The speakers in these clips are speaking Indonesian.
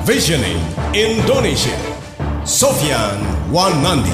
Visioning Indonesia. Sofyan Wanandi.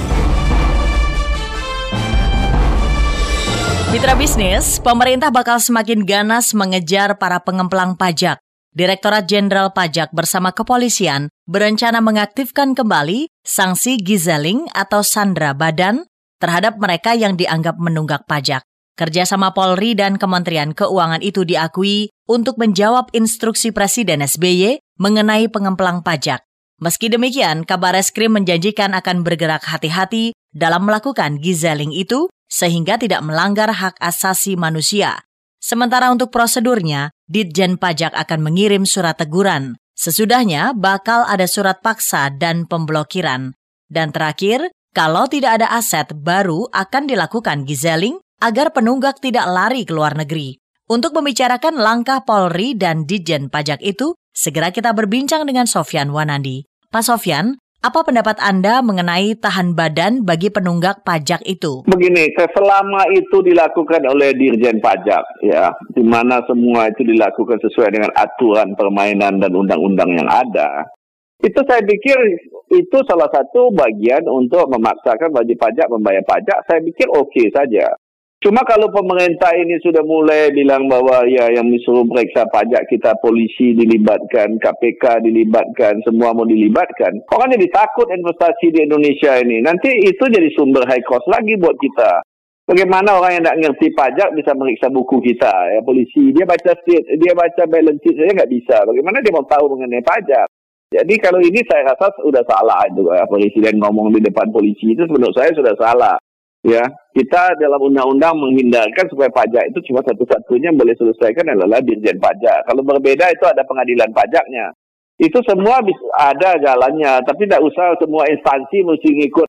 Mitra bisnis, pemerintah bakal semakin ganas mengejar para pengemplang pajak. Direktorat Jenderal Pajak bersama kepolisian berencana mengaktifkan kembali sanksi gizeling atau sandra badan terhadap mereka yang dianggap menunggak pajak. Kerjasama Polri dan Kementerian Keuangan itu diakui untuk menjawab instruksi Presiden SBY mengenai pengemplang pajak. Meski demikian, Kabar Eskrim menjanjikan akan bergerak hati-hati dalam melakukan gizeling itu sehingga tidak melanggar hak asasi manusia. Sementara untuk prosedurnya, Ditjen Pajak akan mengirim surat teguran. Sesudahnya, bakal ada surat paksa dan pemblokiran. Dan terakhir, kalau tidak ada aset, baru akan dilakukan gizeling agar penunggak tidak lari ke luar negeri. Untuk membicarakan langkah Polri dan Ditjen Pajak itu, segera kita berbincang dengan Sofyan Wanandi. Pak Sofyan, apa pendapat Anda mengenai tahan badan bagi penunggak pajak itu? Begini, selama itu dilakukan oleh Dirjen Pajak, ya, di mana semua itu dilakukan sesuai dengan aturan permainan dan undang-undang yang ada, itu saya pikir itu salah satu bagian untuk memaksakan wajib pajak membayar pajak. Saya pikir oke saja. Cuma kalau pemerintah ini sudah mulai bilang bahwa ya yang disuruh periksa pajak kita polisi dilibatkan, KPK dilibatkan, semua mau dilibatkan. Orang jadi takut investasi di Indonesia ini. Nanti itu jadi sumber high cost lagi buat kita. Bagaimana orang yang tidak ngerti pajak bisa meriksa buku kita? Ya polisi dia baca balance sheet saja nggak bisa. Bagaimana dia mau tahu mengenai pajak? Jadi kalau ini saya rasa sudah salah juga. Presiden ngomong di depan polisi itu menurut saya sudah salah. Ya, kita dalam undang-undang menghindarkan supaya pajak itu cuma satu-satunya yang boleh selesaikan adalah Dirjen Pajak. Kalau berbeda itu ada pengadilan pajaknya. Itu semua ada jalannya, tapi tidak usah semua instansi mesti ngikut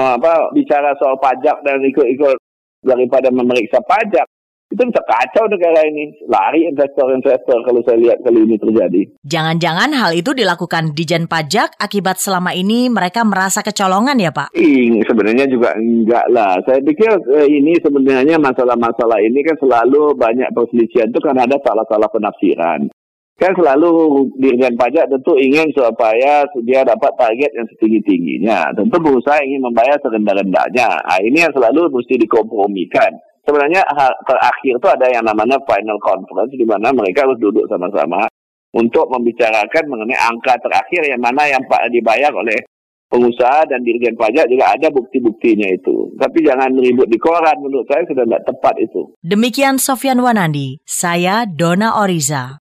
bicara soal pajak dan ikut-ikut daripada memeriksa pajak. Itu bisa kacau negara ini. Lari investor-investor kalau saya lihat kali ini terjadi. Jangan-jangan hal itu dilakukan Ditjen Pajak akibat selama ini mereka merasa kecolongan ya Pak? Sebenarnya juga enggak lah. Saya pikir ini sebenarnya masalah-masalah ini kan selalu banyak perselisihan itu karena ada salah-salah penafsiran. Kan selalu Dirjen Pajak tentu ingin supaya dia dapat target yang setinggi-tingginya. Tentu berusaha ingin membayar serendah-rendahnya. Nah, ini yang selalu mesti dikompromikan. Sebenarnya terakhir itu ada yang namanya final conference di mana mereka harus duduk sama-sama untuk membicarakan mengenai angka terakhir yang mana yang dibayar oleh pengusaha dan Dirjen Pajak juga ada bukti-buktinya itu. Tapi jangan ribut di koran, menurut saya sudah tidak tepat itu. Demikian Sofyan Wanandi, saya Dona Oriza.